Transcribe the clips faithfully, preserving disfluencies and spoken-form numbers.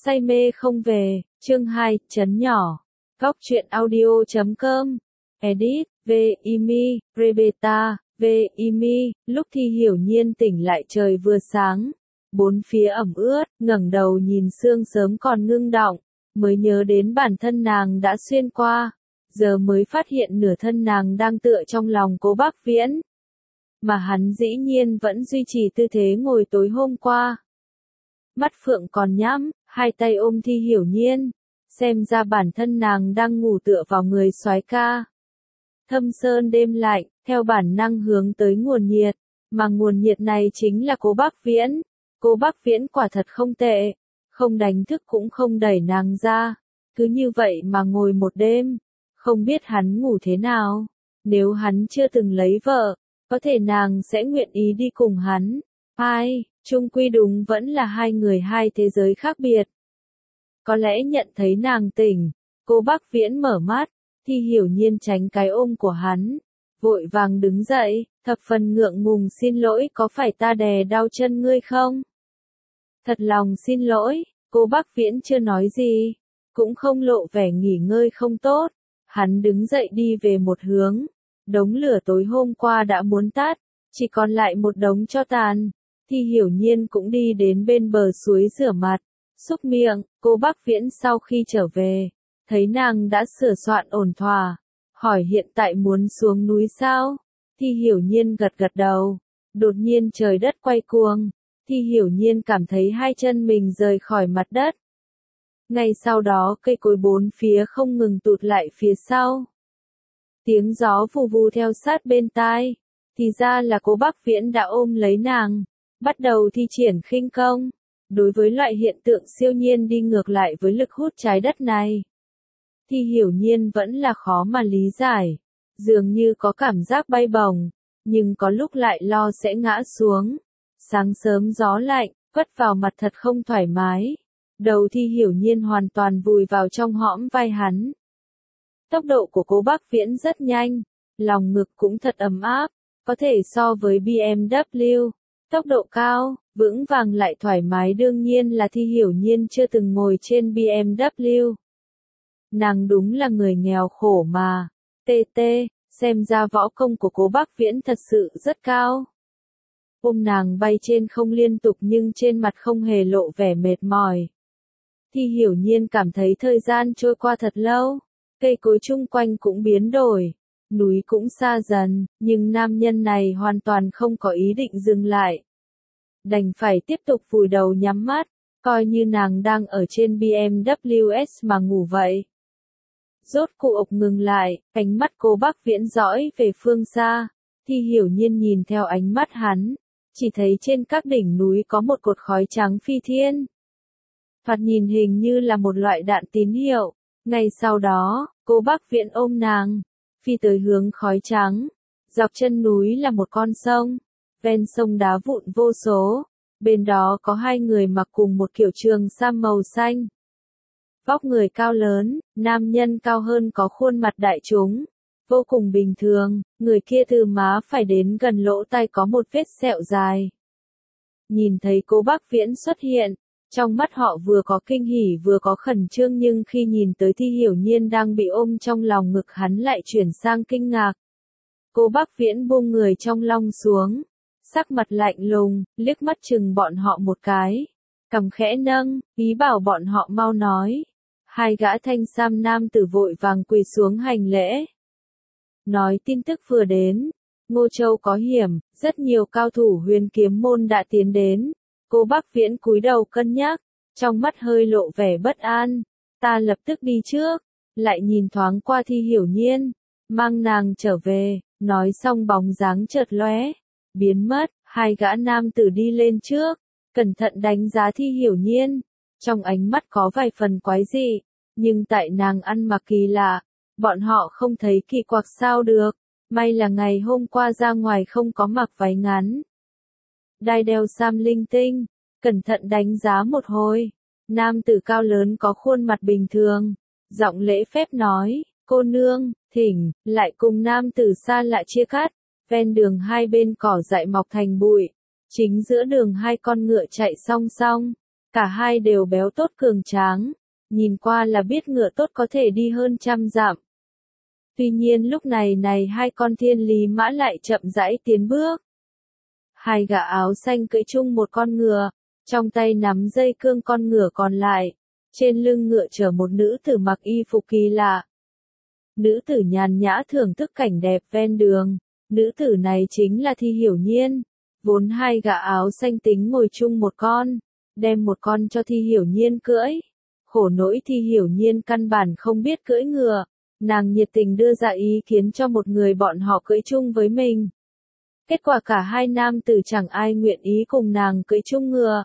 Say mê không về, chương hai, chấn nhỏ. Góc truyện audio chấm com. Edit, V. Imi, Rebeta, V. Imi, lúc Thi Hiểu Nhiên tỉnh lại trời vừa sáng. Bốn phía ẩm ướt, ngẩng đầu nhìn sương sớm còn ngưng đọng, mới nhớ đến bản thân nàng đã xuyên qua. Giờ mới phát hiện nửa thân nàng đang tựa trong lòng Cố Bác Viễn. Mà hắn dĩ nhiên vẫn duy trì tư thế ngồi tối hôm qua. Mắt phượng còn nhắm, hai tay ôm Thi Hiểu Nhiên, xem ra bản thân nàng đang ngủ tựa vào người soái ca. Thâm sơn đêm lạnh, theo bản năng hướng tới nguồn nhiệt, mà nguồn nhiệt này chính là Cố Bác Viễn. Cố Bác Viễn quả thật không tệ, không đánh thức cũng không đẩy nàng ra, cứ như vậy mà ngồi một đêm, không biết hắn ngủ thế nào. Nếu hắn chưa từng lấy vợ, có thể nàng sẽ nguyện ý đi cùng hắn. Ai, chung quy đúng vẫn là hai người hai thế giới khác biệt. Có lẽ nhận thấy nàng tỉnh, Cố Bác Viễn mở mắt, Thi Hiểu Nhiên tránh cái ôm của hắn, vội vàng đứng dậy, thập phần ngượng ngùng xin lỗi, có phải ta đè đau chân ngươi không? Thật lòng xin lỗi, Cố Bác Viễn chưa nói gì, cũng không lộ vẻ nghỉ ngơi không tốt. Hắn đứng dậy đi về một hướng, đống lửa tối hôm qua đã muốn tắt, chỉ còn lại một đống tro tàn. Thi Hiểu Nhiên cũng đi đến bên bờ suối rửa mặt, xúc miệng. Cố Bác Viễn sau khi trở về, thấy nàng đã sửa soạn ổn thỏa, hỏi hiện tại muốn xuống núi sao? Thi Hiểu Nhiên gật gật đầu. Đột nhiên trời đất quay cuồng, Thi Hiểu Nhiên cảm thấy hai chân mình rời khỏi mặt đất. Ngay sau đó cây cối bốn phía không ngừng tụt lại phía sau. Tiếng gió vù vù theo sát bên tai, thì ra là Cố Bác Viễn đã ôm lấy nàng, bắt đầu thi triển khinh công. Đối với loại hiện tượng siêu nhiên đi ngược lại với lực hút trái đất này, Thi Hiểu Nhiên vẫn là khó mà lý giải, dường như có cảm giác bay bổng, nhưng có lúc lại lo sẽ ngã xuống. Sáng sớm gió lạnh, quất vào mặt thật không thoải mái. Đầu Thi Hiểu Nhiên hoàn toàn vùi vào trong hõm vai hắn. Tốc độ của Cố Bác Viễn rất nhanh, lòng ngực cũng thật ấm áp, có thể so với bê em vê. Tốc độ cao, vững vàng lại thoải mái đương nhiên là Thi Hiểu Nhiên chưa từng ngồi trên bê em vê. Nàng đúng là người nghèo khổ mà. tê tê, xem ra võ công của Cố Bác Viễn thật sự rất cao. Ôm nàng bay trên không liên tục nhưng trên mặt không hề lộ vẻ mệt mỏi. Thi Hiểu Nhiên cảm thấy thời gian trôi qua thật lâu, cây cối chung quanh cũng biến đổi, núi cũng xa dần, nhưng nam nhân này hoàn toàn không có ý định dừng lại. Đành phải tiếp tục vùi đầu nhắm mắt, coi như nàng đang ở trên bê em vê mà ngủ vậy. Rốt cuộc ngừng lại, ánh mắt Cố Bác Viễn dõi về phương xa, Thi Hiểu Nhiên nhìn theo ánh mắt hắn, chỉ thấy trên các đỉnh núi có một cột khói trắng phi thiên. Thoạt nhìn hình như là một loại đạn tín hiệu. Ngay sau đó, Cố Bác Viễn ôm nàng, phi tới hướng khói trắng. Dọc chân núi là một con sông, ven sông đá vụn vô số, bên đó có hai người mặc cùng một kiểu trường sam màu xanh. Vóc người cao lớn, nam nhân cao hơn có khuôn mặt đại chúng, vô cùng bình thường, người kia từ má phải đến gần lỗ tai có một vết sẹo dài. Nhìn thấy Cố Bác Viễn xuất hiện, trong mắt họ vừa có kinh hỉ vừa có khẩn trương, nhưng khi nhìn tới Thi Hiểu Nhiên đang bị ôm trong lòng ngực hắn lại chuyển sang kinh ngạc. Cố Bác Viễn buông người trong long xuống, sắc mặt lạnh lùng, liếc mắt chừng bọn họ một cái, cằm khẽ nâng, ý bảo bọn họ mau nói. Hai gã thanh sam nam tử vội vàng quỳ xuống hành lễ. Nói tin tức vừa đến, Ngô Châu có hiểm, rất nhiều cao thủ Huyền Kiếm môn đã tiến đến. Cố Bác Viễn cúi đầu cân nhắc, trong mắt hơi lộ vẻ bất an. Ta lập tức đi trước, lại nhìn thoáng qua Thi Hiểu Nhiên, mang nàng trở về. Nói xong bóng dáng chợt lóe, biến mất. Hai gã nam tử đi lên trước, cẩn thận đánh giá Thi Hiểu Nhiên. Trong ánh mắt có vài phần quái dị, nhưng tại nàng ăn mặc kỳ lạ, bọn họ không thấy kỳ quặc sao được. May là ngày hôm qua ra ngoài không có mặc váy ngắn. Đai đeo sam linh tinh, cẩn thận đánh giá một hồi. Nam tử cao lớn có khuôn mặt bình thường, giọng lễ phép nói, cô nương, thỉnh, lại cùng nam tử xa lạ chia cắt. Ven đường hai bên cỏ dại mọc thành bụi, chính giữa đường hai con ngựa chạy song song. Cả hai đều béo tốt cường tráng, nhìn qua là biết ngựa tốt có thể đi hơn trăm dặm. Tuy nhiên lúc này này hai con thiên lý mã lại chậm rãi tiến bước. Hai gã áo xanh cưỡi chung một con ngựa, trong tay nắm dây cương con ngựa còn lại, trên lưng ngựa chở một nữ tử mặc y phục kỳ lạ. Nữ tử nhàn nhã thưởng thức cảnh đẹp ven đường, nữ tử này chính là Thi Hiểu Nhiên, vốn hai gã áo xanh tính ngồi chung một con, đem một con cho Thi Hiểu Nhiên cưỡi. Khổ nỗi Thi Hiểu Nhiên căn bản không biết cưỡi ngựa, nàng nhiệt tình đưa ra ý kiến cho một người bọn họ cưỡi chung với mình. Kết quả cả hai nam tử chẳng ai nguyện ý cùng nàng cưỡi chung ngựa.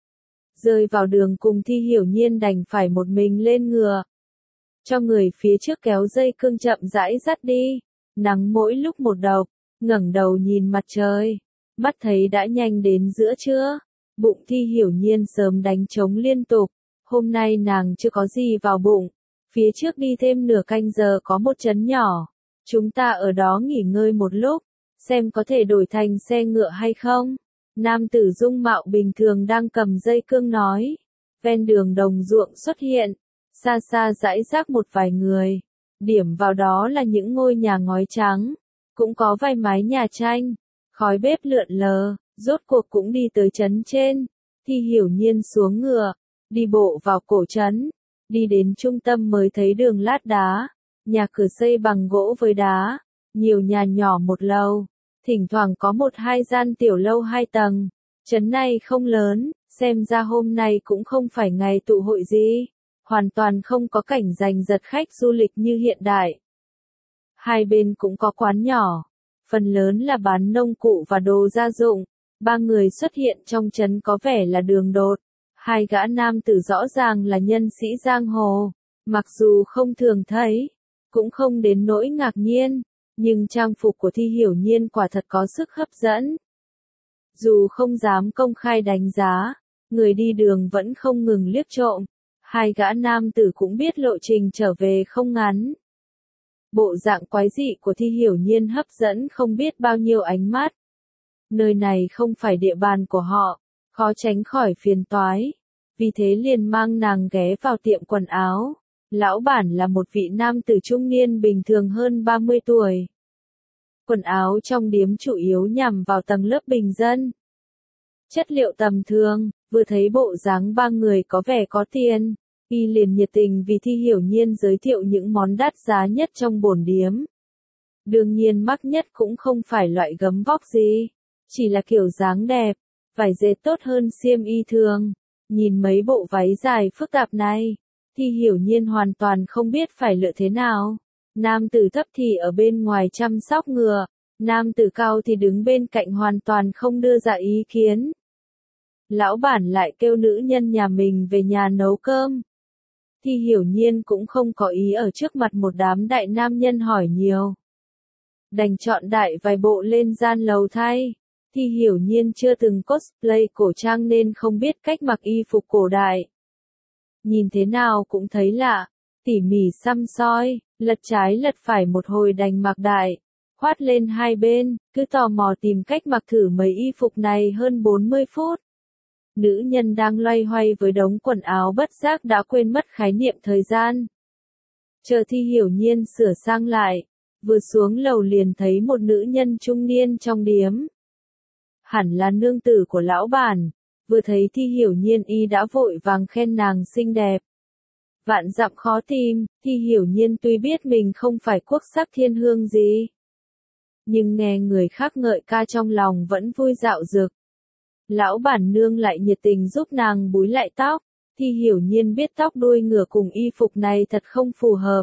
Rơi vào đường cùng Thi Hiểu Nhiên đành phải một mình lên ngựa. Cho người phía trước kéo dây cương chậm rãi dắt đi, nắng mỗi lúc một độc, ngẩng đầu nhìn mặt trời, mắt thấy đã nhanh đến giữa trưa, bụng Thi Hiểu Nhiên sớm đánh trống liên tục, hôm nay nàng chưa có gì vào bụng, phía trước đi thêm nửa canh giờ có một trấn nhỏ, chúng ta ở đó nghỉ ngơi một lúc, xem có thể đổi thành xe ngựa hay không. Nam tử dung mạo bình thường đang cầm dây cương nói, ven đường đồng ruộng xuất hiện, xa xa rải rác một vài người, điểm vào đó là những ngôi nhà ngói trắng, cũng có vài mái nhà tranh, khói bếp lượn lờ, rốt cuộc cũng đi tới trấn trên. Thi Hiểu Nhiên xuống ngựa, đi bộ vào cổ trấn, đi đến trung tâm mới thấy đường lát đá, nhà cửa xây bằng gỗ với đá, nhiều nhà nhỏ một lầu, thỉnh thoảng có một hai gian tiểu lâu hai tầng. Trấn này không lớn, xem ra hôm nay cũng không phải ngày tụ hội gì, hoàn toàn không có cảnh giành giật khách du lịch như hiện đại. Hai bên cũng có quán nhỏ, phần lớn là bán nông cụ và đồ gia dụng. Ba người xuất hiện trong trấn có vẻ là đường đột, hai gã nam tử rõ ràng là nhân sĩ giang hồ, mặc dù không thường thấy, cũng không đến nỗi ngạc nhiên, nhưng trang phục của Thi Hiểu Nhiên quả thật có sức hấp dẫn. Dù không dám công khai đánh giá, người đi đường vẫn không ngừng liếc trộm, hai gã nam tử cũng biết lộ trình trở về không ngắn. Bộ dạng quái dị của Thi Hiểu Nhiên hấp dẫn không biết bao nhiêu ánh mắt. Nơi này không phải địa bàn của họ, khó tránh khỏi phiền toái, vì thế liền mang nàng ghé vào tiệm quần áo. Lão bản là một vị nam tử trung niên bình thường hơn ba mươi tuổi. Quần áo trong điếm chủ yếu nhằm vào tầng lớp bình dân. Chất liệu tầm thường, vừa thấy bộ dáng ba người có vẻ có tiền, y liền nhiệt tình vì Thi Hiểu Nhiên giới thiệu những món đắt giá nhất trong bổn điếm. Đương nhiên mắc nhất cũng không phải loại gấm vóc gì, chỉ là kiểu dáng đẹp, vải dệt tốt hơn xiêm y thường. Nhìn mấy bộ váy dài phức tạp này, Thi Hiểu Nhiên hoàn toàn không biết phải lựa thế nào. Nam tử thấp thì ở bên ngoài chăm sóc ngựa, nam tử cao thì đứng bên cạnh hoàn toàn không đưa ra ý kiến. Lão bản lại kêu nữ nhân nhà mình về nhà nấu cơm. Thi Hiểu Nhiên cũng không có ý ở trước mặt một đám đại nam nhân hỏi nhiều. Đành chọn đại vài bộ lên gian lầu thay. Thi Hiểu Nhiên chưa từng cosplay cổ trang nên không biết cách mặc y phục cổ đại. Nhìn thế nào cũng thấy lạ, tỉ mỉ xăm soi, lật trái lật phải một hồi đành mặc đại, khoát lên hai bên, cứ tò mò tìm cách mặc thử mấy y phục này hơn bốn mươi phút. Nữ nhân đang loay hoay với đống quần áo bất giác đã quên mất khái niệm thời gian. Chờ Thi Hiểu Nhiên sửa sang lại, vừa xuống lầu liền thấy một nữ nhân trung niên trong điếm. Hẳn là nương tử của lão bản, vừa thấy Thi Hiểu Nhiên y đã vội vàng khen nàng xinh đẹp. Vạn dặm khó tìm, Thi Hiểu Nhiên tuy biết mình không phải quốc sắc thiên hương gì, nhưng nghe người khác ngợi ca trong lòng vẫn vui dạo dực. Lão bản nương lại nhiệt tình giúp nàng búi lại tóc, Thi Hiểu Nhiên biết tóc đuôi ngựa cùng y phục này thật không phù hợp.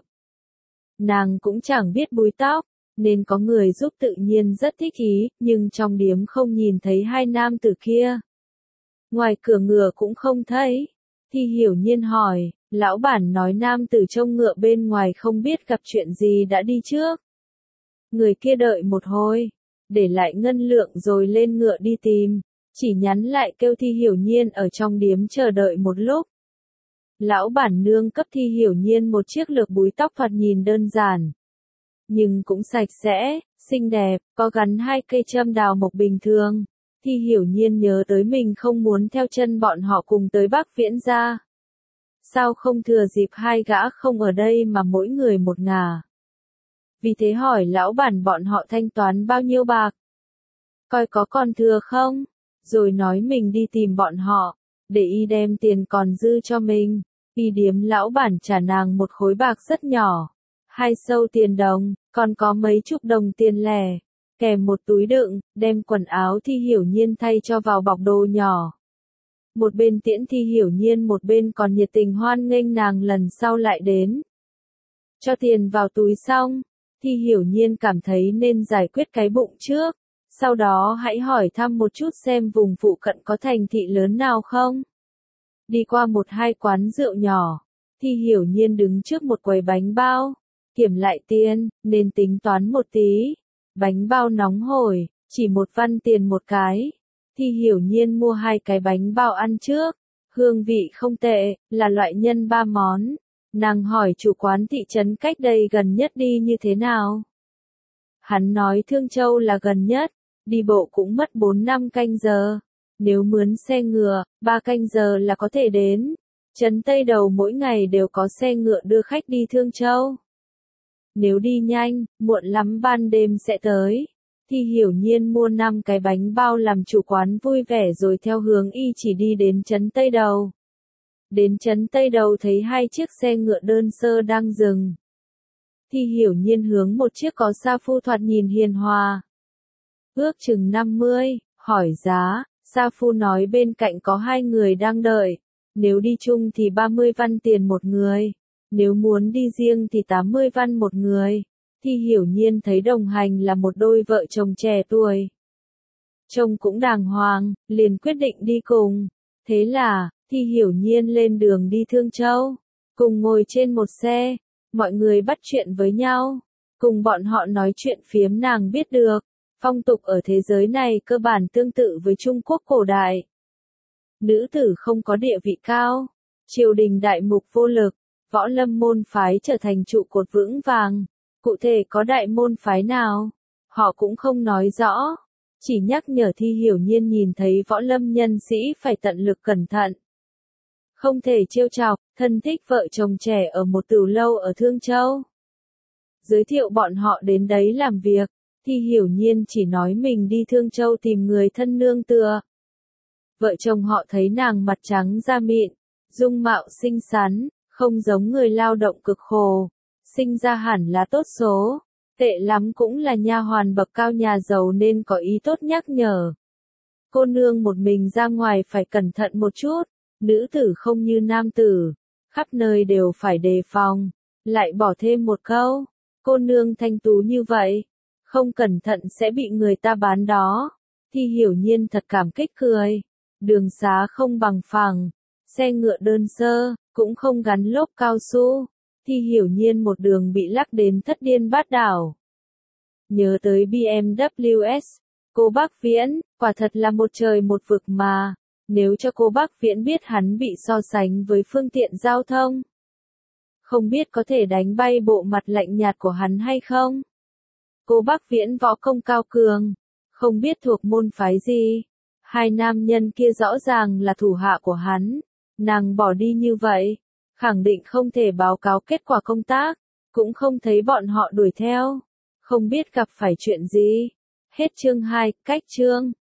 Nàng cũng chẳng biết búi tóc, nên có người giúp tự nhiên rất thích ý, nhưng trong điếm không nhìn thấy hai nam tử kia. Ngoài cửa ngựa cũng không thấy. Thi Hiểu Nhiên hỏi, lão bản nói nam tử trông ngựa bên ngoài không biết gặp chuyện gì đã đi trước. Người kia đợi một hồi, để lại ngân lượng rồi lên ngựa đi tìm, chỉ nhắn lại kêu Thi Hiểu Nhiên ở trong điếm chờ đợi một lúc. Lão bản nương cấp Thi Hiểu Nhiên một chiếc lược búi tóc thoạt nhìn đơn giản, nhưng cũng sạch sẽ, xinh đẹp, có gắn hai cây châm đào mộc bình thường. Thi Hiểu Nhiên nhớ tới mình không muốn theo chân bọn họ cùng tới Bắc Viễn gia. Sao không thừa dịp hai gã không ở đây mà mỗi người một ngả. Vì thế hỏi lão bản bọn họ thanh toán bao nhiêu bạc. Coi có còn thừa không, rồi nói mình đi tìm bọn họ, để y đem tiền còn dư cho mình. Y điếm lão bản trả nàng một khối bạc rất nhỏ, hai sâu tiền đồng, còn có mấy chục đồng tiền lẻ, kèm một túi đựng, đem quần áo Thi Hiểu Nhiên thay cho vào bọc đồ nhỏ. Một bên tiễn Thi Hiểu Nhiên một bên còn nhiệt tình hoan nghênh nàng lần sau lại đến. Cho tiền vào túi xong, Thi Hiểu Nhiên cảm thấy nên giải quyết cái bụng trước, sau đó hãy hỏi thăm một chút xem vùng phụ cận có thành thị lớn nào không. Đi qua một hai quán rượu nhỏ, Thi Hiểu Nhiên đứng trước một quầy bánh bao, kiểm lại tiền, nên tính toán một tí. Bánh bao nóng hổi, chỉ một văn tiền một cái. Thi Hiểu Nhiên mua hai cái bánh bao ăn trước, hương vị không tệ, là loại nhân ba món. Nàng hỏi chủ quán thị trấn cách đây gần nhất đi như thế nào. Hắn nói Thương Châu là gần nhất, đi bộ cũng mất bốn năm canh giờ. Nếu mướn xe ngựa, ba canh giờ là có thể đến. Trấn Tây Đầu mỗi ngày đều có xe ngựa đưa khách đi Thương Châu. Nếu đi nhanh, muộn lắm ban đêm sẽ tới. Thi Hiểu Nhiên mua năm cái bánh bao làm chủ quán vui vẻ rồi theo hướng y chỉ đi đến Trấn Tây Đầu. Đến Trấn Tây Đầu thấy hai chiếc xe ngựa đơn sơ đang dừng. Thi Hiểu Nhiên hướng một chiếc có sa phu thoạt nhìn hiền hòa. Ước chừng năm mươi, hỏi giá, sa phu nói bên cạnh có hai người đang đợi. Nếu đi chung thì ba mươi văn tiền một người. Nếu muốn đi riêng thì tám mươi văn một người. Thi Hiểu Nhiên thấy đồng hành là một đôi vợ chồng trẻ tuổi. Trông cũng đàng hoàng, liền quyết định đi cùng. Thế là, Thi Hiểu Nhiên lên đường đi Thương Châu. Cùng ngồi trên một xe, mọi người bắt chuyện với nhau. Cùng bọn họ nói chuyện phiếm nàng biết được. Phong tục ở thế giới này cơ bản tương tự với Trung Quốc cổ đại. Nữ tử không có địa vị cao. Triều đình đại mục vô lực. Võ lâm môn phái trở thành trụ cột vững vàng. Cụ thể có đại môn phái nào? Họ cũng không nói rõ. Chỉ nhắc nhở Thi Hiểu Nhiên nhìn thấy võ lâm nhân sĩ phải tận lực cẩn thận. Không thể trêu chọc, thân thích vợ chồng trẻ ở một tửu lâu ở Thương Châu. Giới thiệu bọn họ đến đấy làm việc. Thi Hiểu Nhiên chỉ nói mình đi Thương Châu tìm người thân nương tựa. Vợ chồng họ thấy nàng mặt trắng da mịn, dung mạo xinh xắn, không giống người lao động cực khổ, sinh ra hẳn là tốt số, tệ lắm cũng là nha hoàn bậc cao nhà giàu nên có ý tốt nhắc nhở. Cô nương một mình ra ngoài phải cẩn thận một chút, nữ tử không như nam tử, khắp nơi đều phải đề phòng, lại bỏ thêm một câu, cô nương thanh tú như vậy, không cẩn thận sẽ bị người ta bán đó. Thi Hiểu Nhiên thật cảm kích cười, đường xá không bằng phẳng, xe ngựa đơn sơ, cũng không gắn lốp cao su. Thi Hiểu Nhiên một đường bị lắc đến thất điên bát đảo. Nhớ tới bê em vê ét, cô Bắc Viễn, quả thật là một trời một vực mà. Nếu cho cô Bắc Viễn biết hắn bị so sánh với phương tiện giao thông, không biết có thể đánh bay bộ mặt lạnh nhạt của hắn hay không. Cô Bắc Viễn võ công cao cường, không biết thuộc môn phái gì. Hai nam nhân kia rõ ràng là thủ hạ của hắn. Nàng bỏ đi như vậy, khẳng định không thể báo cáo kết quả công tác, cũng không thấy bọn họ đuổi theo, không biết gặp phải chuyện gì. Hết chương hai, cách chương.